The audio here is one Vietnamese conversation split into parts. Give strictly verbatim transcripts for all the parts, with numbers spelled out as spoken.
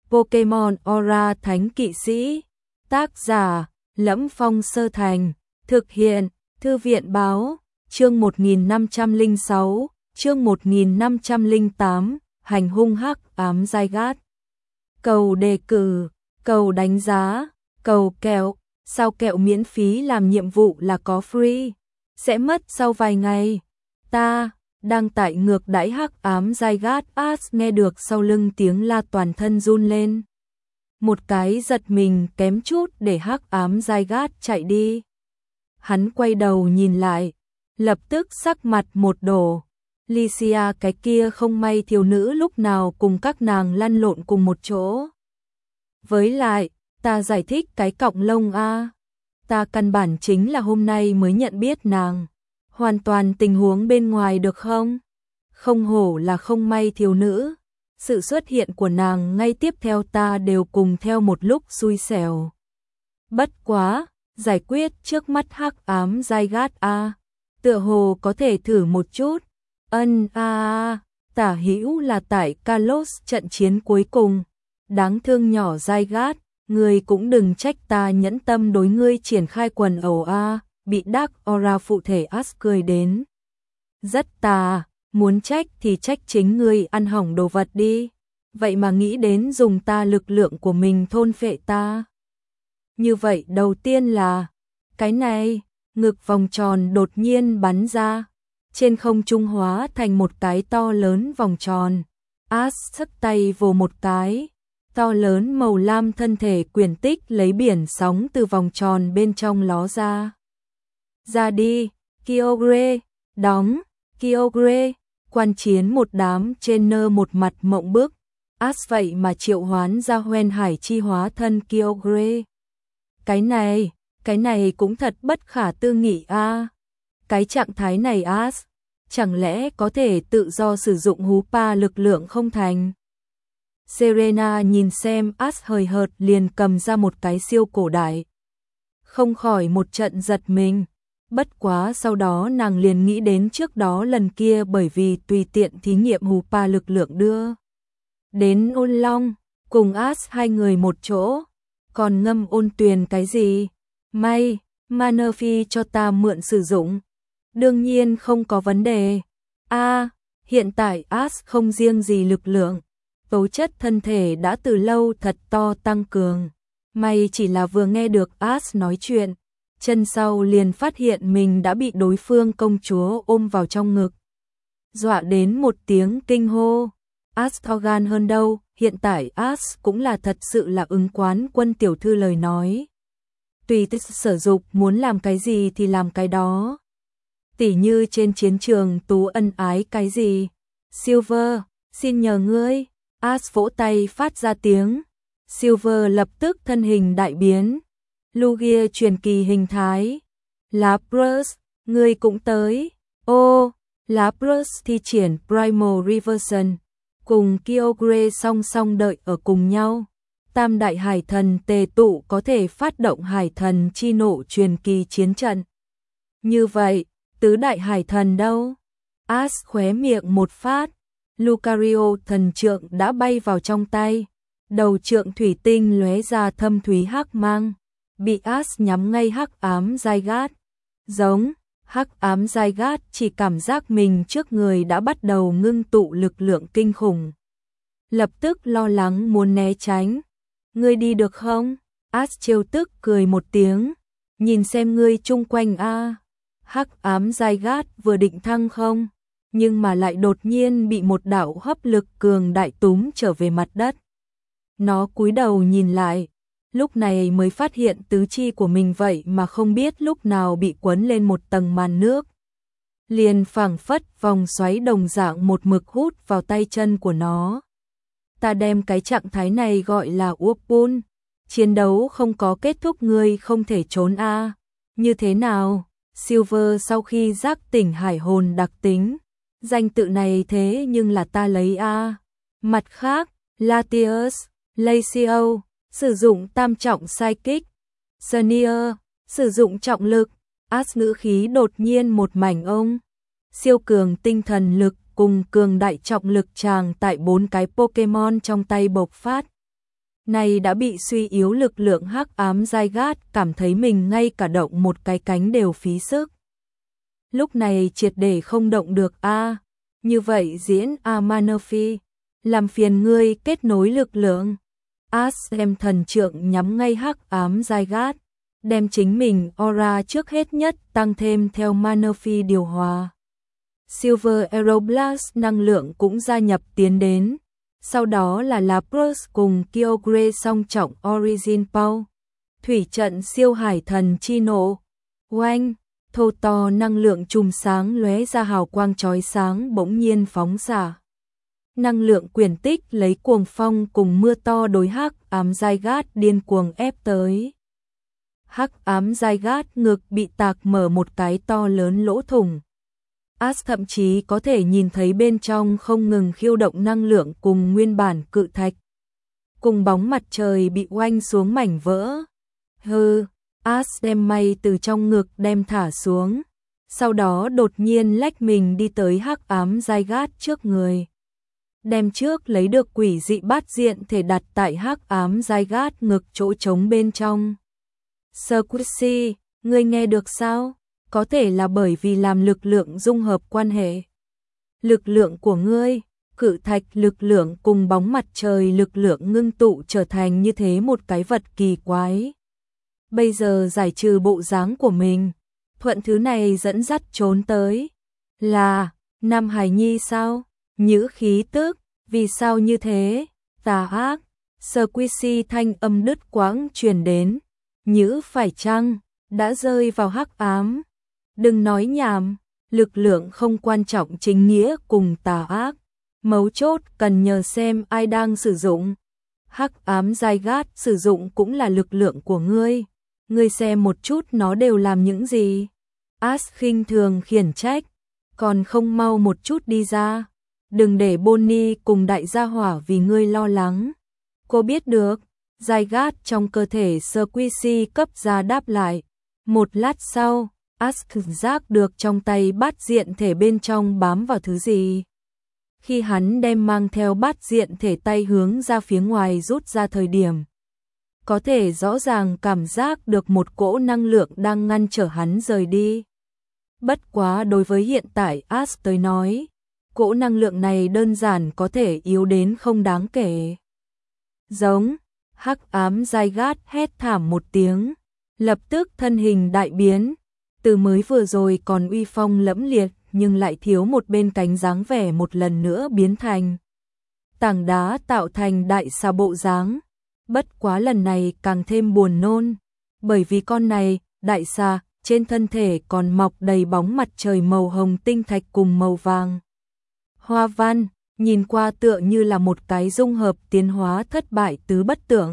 Pokemon Aura Thánh Kỵ Sĩ. Tác giả: Lẫm Phong Sơ Thành. Thực hiện: Thư viện báo. Chương một nghìn năm trăm lẻ sáu, chương một nghìn năm trăm lẻ tám, hành hung hắc ám Zygarde. Cầu đề cử, cầu đánh giá, cầu kẹo, sao kẹo miễn phí làm nhiệm vụ là có free, sẽ mất sau vài ngày. Ta đang tại ngược đãi hắc ám Zygarde. As nghe được sau lưng tiếng la toàn thân run lên. Một cái giật mình kém chút để hắc ám Zygarde chạy đi. Hắn quay đầu nhìn lại, lập tức sắc mặt một đổ. Lycia cái kia không may thiếu nữ lúc nào cùng các nàng lăn lộn cùng một chỗ. Với lại, ta giải thích cái cọng lông a, ta căn bản chính là hôm nay mới nhận biết nàng. Hoàn toàn tình huống bên ngoài được không? Không hổ là không may thiếu nữ. Sự xuất hiện của nàng ngay tiếp theo ta đều cùng theo một lúc xui xẻo. Bất quá, giải quyết trước mắt hắc ám Zygarde a, tựa hồ có thể thử một chút. Ân a a, tả hữu là tại Kalos trận chiến cuối cùng. Đáng thương nhỏ Zygarde, ngươi cũng đừng trách ta nhẫn tâm đối ngươi triển khai quần ẩu a. Bị Dark Aura phụ thể As cười đến. Rất tà, muốn trách thì trách chính ngươi ăn hỏng đồ vật đi. Vậy mà nghĩ đến dùng ta lực lượng của mình thôn phệ ta. Như vậy đầu tiên là, cái này, ngực vòng tròn đột nhiên bắn ra. Trên không trung hóa thành một cái to lớn vòng tròn. As xất tay vồ một cái. To lớn màu lam thân thể quyển tích lấy biển sóng từ vòng tròn bên trong ló ra. Ra đi, Kyogre, đóng, Kyogre, quan chiến một đám trên nơ một mặt mộng bức. As vậy mà triệu hoán ra Hoen Hải chi hóa thân Kyogre. Cái này, cái này cũng thật bất khả tư nghị a. À. Cái trạng thái này As, chẳng lẽ có thể tự do sử dụng hú pa lực lượng không thành? Serena nhìn xem As hời hợt liền cầm ra một cái siêu cổ đại. Không khỏi một trận giật mình. Bất quá sau đó nàng liền nghĩ đến trước đó lần kia bởi vì tùy tiện thí nghiệm hú pa lực lượng đưa đến Ôn Long, cùng As hai người một chỗ, còn ngâm ôn tuyền cái gì? May, Manaphy cho ta mượn sử dụng. Đương nhiên không có vấn đề. A, à, hiện tại As không riêng gì lực lượng, tố chất thân thể đã từ lâu thật to tăng cường. May chỉ là vừa nghe được As nói chuyện, chân sau liền phát hiện mình đã bị đối phương công chúa ôm vào trong ngực. Dọa đến một tiếng kinh hô. As to gan hơn đâu, hiện tại As cũng là thật sự là ứng quán quân tiểu thư lời nói. Tùy thích sở dục muốn làm cái gì thì làm cái đó. Tỉ như trên chiến trường tú ân ái cái gì. Silver, xin nhờ ngươi. As vỗ tay phát ra tiếng. Silver lập tức thân hình đại biến. Lugia truyền kỳ hình thái. Lapras, ngươi cũng tới. Ô, Lapras thi triển Primal Reversion. Cùng Kyogre song song đợi ở cùng nhau. Tam đại hải thần tề tụ có thể phát động hải thần chi nộ truyền kỳ chiến trận. Như vậy, tứ đại hải thần đâu? As khóe miệng một phát. Lucario thần trượng đã bay vào trong tay. Đầu trượng thủy tinh lóe ra thâm thúy hắc mang. Bị As nhắm ngay hắc ám Zygarde. Giống, hắc ám Zygarde chỉ cảm giác mình trước người đã bắt đầu ngưng tụ lực lượng kinh khủng. Lập tức lo lắng muốn né tránh. Ngươi đi được không? As trêu tức cười một tiếng. Nhìn xem ngươi chung quanh a. Hắc ám Zygarde vừa định thăng không, nhưng mà lại đột nhiên bị một đạo hấp lực cường đại túm trở về mặt đất. Nó cúi đầu nhìn lại, lúc này mới phát hiện tứ chi của mình vậy mà không biết lúc nào bị quấn lên một tầng màn nước. Liền phảng phất vòng xoáy đồng dạng một mực hút vào tay chân của nó. Ta đem cái trạng thái này gọi là Warpul. Chiến đấu không có kết thúc ngươi không thể trốn a. À. Như thế nào? Silver sau khi giác tỉnh hải hồn đặc tính. Danh tự này thế nhưng là ta lấy a. À. Mặt khác, Latios, Lacio, sử dụng tam trọng psychic. Senior, sử dụng trọng lực. As ngữ khí đột nhiên một mảnh ông. Siêu cường tinh thần lực cùng cường đại trọng lực tràng tại bốn cái Pokemon trong tay bộc phát. này đã bị suy yếu lực lượng hắc ám Zygarde, cảm thấy mình ngay cả động một cái cánh đều phí sức. Lúc này triệt để không động được a. À, như vậy diễn Amalfi, làm phiền ngươi kết nối lực lượng. Ash đem thần trượng nhắm ngay hắc ám Zygarde, đem chính mình aura trước hết nhất tăng thêm theo Malfi điều hòa. Silver Aeroblast năng lượng cũng gia nhập tiến đến. Sau đó là Lapras cùng Kyogre song trọng Origin Power. Thủy trận siêu hải thần chi nộ. Oanh, thô to năng lượng chùm sáng lóe ra hào quang chói sáng bỗng nhiên phóng xạ. Năng lượng quyển tích lấy cuồng phong cùng mưa to đối hắc ám Zygarde điên cuồng ép tới. Hắc ám Zygarde ngực bị tạc mở một cái to lớn lỗ thủng. Ash thậm chí có thể nhìn thấy bên trong không ngừng khiêu động năng lượng cùng nguyên bản cự thạch. Cùng bóng mặt trời bị oanh xuống mảnh vỡ. Hừ, Ash đem may từ trong ngực đem thả xuống. Sau đó đột nhiên lách mình đi tới hắc ám Zygarde trước người. Đem trước lấy được quỷ dị bát diện thể đặt tại hắc ám Zygarde ngực chỗ trống bên trong. Squishy, ngươi nghe được sao? Có thể là bởi vì làm lực lượng dung hợp quan hệ. Lực lượng của ngươi, cự thạch lực lượng cùng bóng mặt trời lực lượng ngưng tụ trở thành như thế một cái vật kỳ quái. Bây giờ giải trừ bộ dáng của mình, thuận thứ này dẫn dắt trốn tới. Là, Nam Hải Nhi sao? Nhữ khí tức, vì sao như thế? Tà ác, Squishy thanh âm đứt quãng truyền đến. Nhữ phải chăng, đã rơi vào hắc ám. Đừng nói nhảm, lực lượng không quan trọng chính nghĩa cùng tà ác. Mấu chốt cần nhờ xem ai đang sử dụng. Hắc ám Zygarde sử dụng cũng là lực lượng của ngươi. Ngươi xem một chút nó đều làm những gì. Ash khinh thường khiển trách. Còn không mau một chút đi ra. Đừng để Bonnie cùng đại gia hỏa vì ngươi lo lắng. Cô biết được. Zygarde trong cơ thể Squishy cấp ra đáp lại. Một lát sau, Ash giác được trong tay bát diện thể bên trong bám vào thứ gì. Khi hắn đem mang theo bát diện thể tay hướng ra phía ngoài rút ra thời điểm, có thể rõ ràng cảm giác được một cỗ năng lượng đang ngăn trở hắn rời đi. Bất quá đối với hiện tại Ash tới nói, cỗ năng lượng này đơn giản có thể yếu đến không đáng kể. Giống, hắc ám Zygarde hét thảm một tiếng, lập tức thân hình đại biến. Từ mới vừa rồi còn uy phong lẫm liệt nhưng lại thiếu một bên cánh dáng vẻ một lần nữa biến thành tảng đá tạo thành đại xà bộ dáng. Bất quá lần này càng thêm buồn nôn, bởi vì con này, đại xà, trên thân thể còn mọc đầy bóng mặt trời màu hồng tinh thạch cùng màu vàng. Hoa văn, nhìn qua tựa như là một cái dung hợp tiến hóa thất bại tứ bất tượng.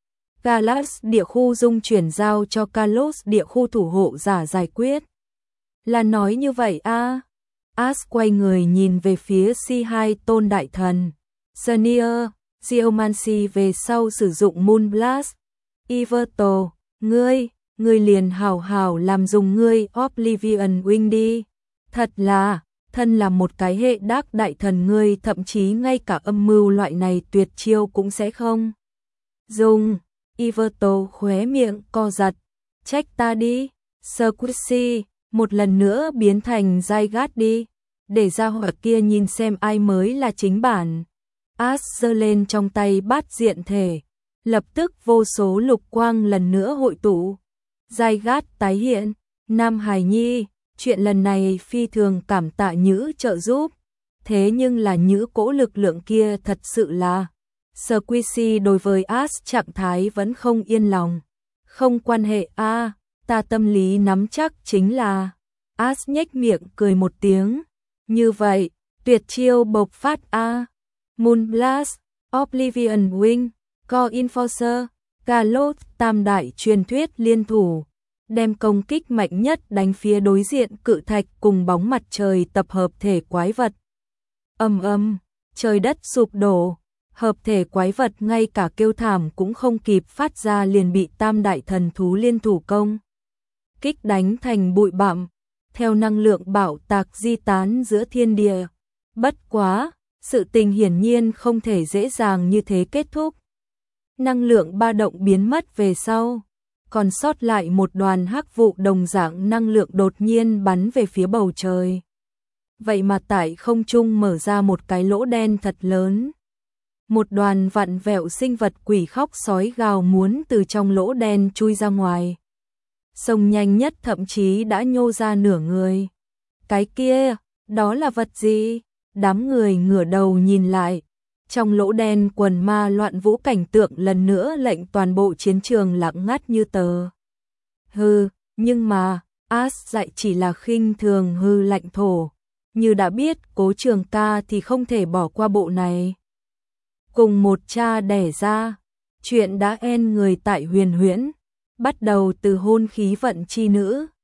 Kalos địa khu dung chuyển giao cho Kalos địa khu thủ hộ giả giải quyết. Là nói như vậy a. À? Ash quay người nhìn về phía xê hai tôn đại thần. Senior, Geomancy về sau sử dụng Moonblast. Iverto, ngươi, ngươi liền hào hào làm dùng ngươi Oblivion Wing đi. Thật là, thân là một cái hệ đắc đại thần ngươi thậm chí ngay cả âm mưu loại này tuyệt chiêu cũng sẽ không dùng. Iverto khóe miệng co giật, trách ta đi, Squishy, một lần nữa biến thành Zygarde đi, để ra hỏa kia nhìn xem ai mới là chính bản. Ash giơ lên trong tay bát diện thể, lập tức vô số lục quang lần nữa hội tụ. Zygarde tái hiện, Nam Hải Nhi, chuyện lần này phi thường cảm tạ Nhữ trợ giúp, thế nhưng là Nhữ cỗ lực lượng kia thật sự là... Squishy đối với Ash trạng thái vẫn không yên lòng. Không quan hệ a, à, ta tâm lý nắm chắc chính là. Ash nhếch miệng cười một tiếng. Như vậy, tuyệt chiêu bộc phát a. À. Moonblast, Oblivion Wing, Core Enforcer, Kalos tam đại truyền thuyết liên thủ, đem công kích mạnh nhất đánh phía đối diện cự thạch cùng bóng mặt trời tập hợp thể quái vật. Ầm ầm, trời đất sụp đổ. Hợp thể quái vật ngay cả kêu thảm cũng không kịp phát ra liền bị tam đại thần thú liên thủ công kích đánh thành bụi bặm, theo năng lượng bạo tạc di tán giữa thiên địa. Bất quá, sự tình hiển nhiên không thể dễ dàng như thế kết thúc. năng lượng ba động biến mất về sau, còn sót lại một đoàn hắc vụ đồng dạng năng lượng đột nhiên bắn về phía bầu trời. Vậy mà tại không trung mở ra một cái lỗ đen thật lớn. Một đoàn vặn vẹo sinh vật quỷ khóc sói gào muốn từ trong lỗ đen chui ra ngoài. Xông nhanh nhất thậm chí đã nhô ra nửa người. Cái kia, đó là vật gì? Đám người ngửa đầu nhìn lại. Trong lỗ đen quần ma loạn vũ cảnh tượng lần nữa lệnh toàn bộ chiến trường lặng ngắt như tờ. Hừ, nhưng mà, As dạy chỉ là khinh thường hư lạnh thổ. Như đã biết Cố Trường Ca thì không thể bỏ qua bộ này. Cùng một cha đẻ ra, chuyện đã en người tại Huyền Huyễn, bắt đầu từ hôn khí vận chi nữ,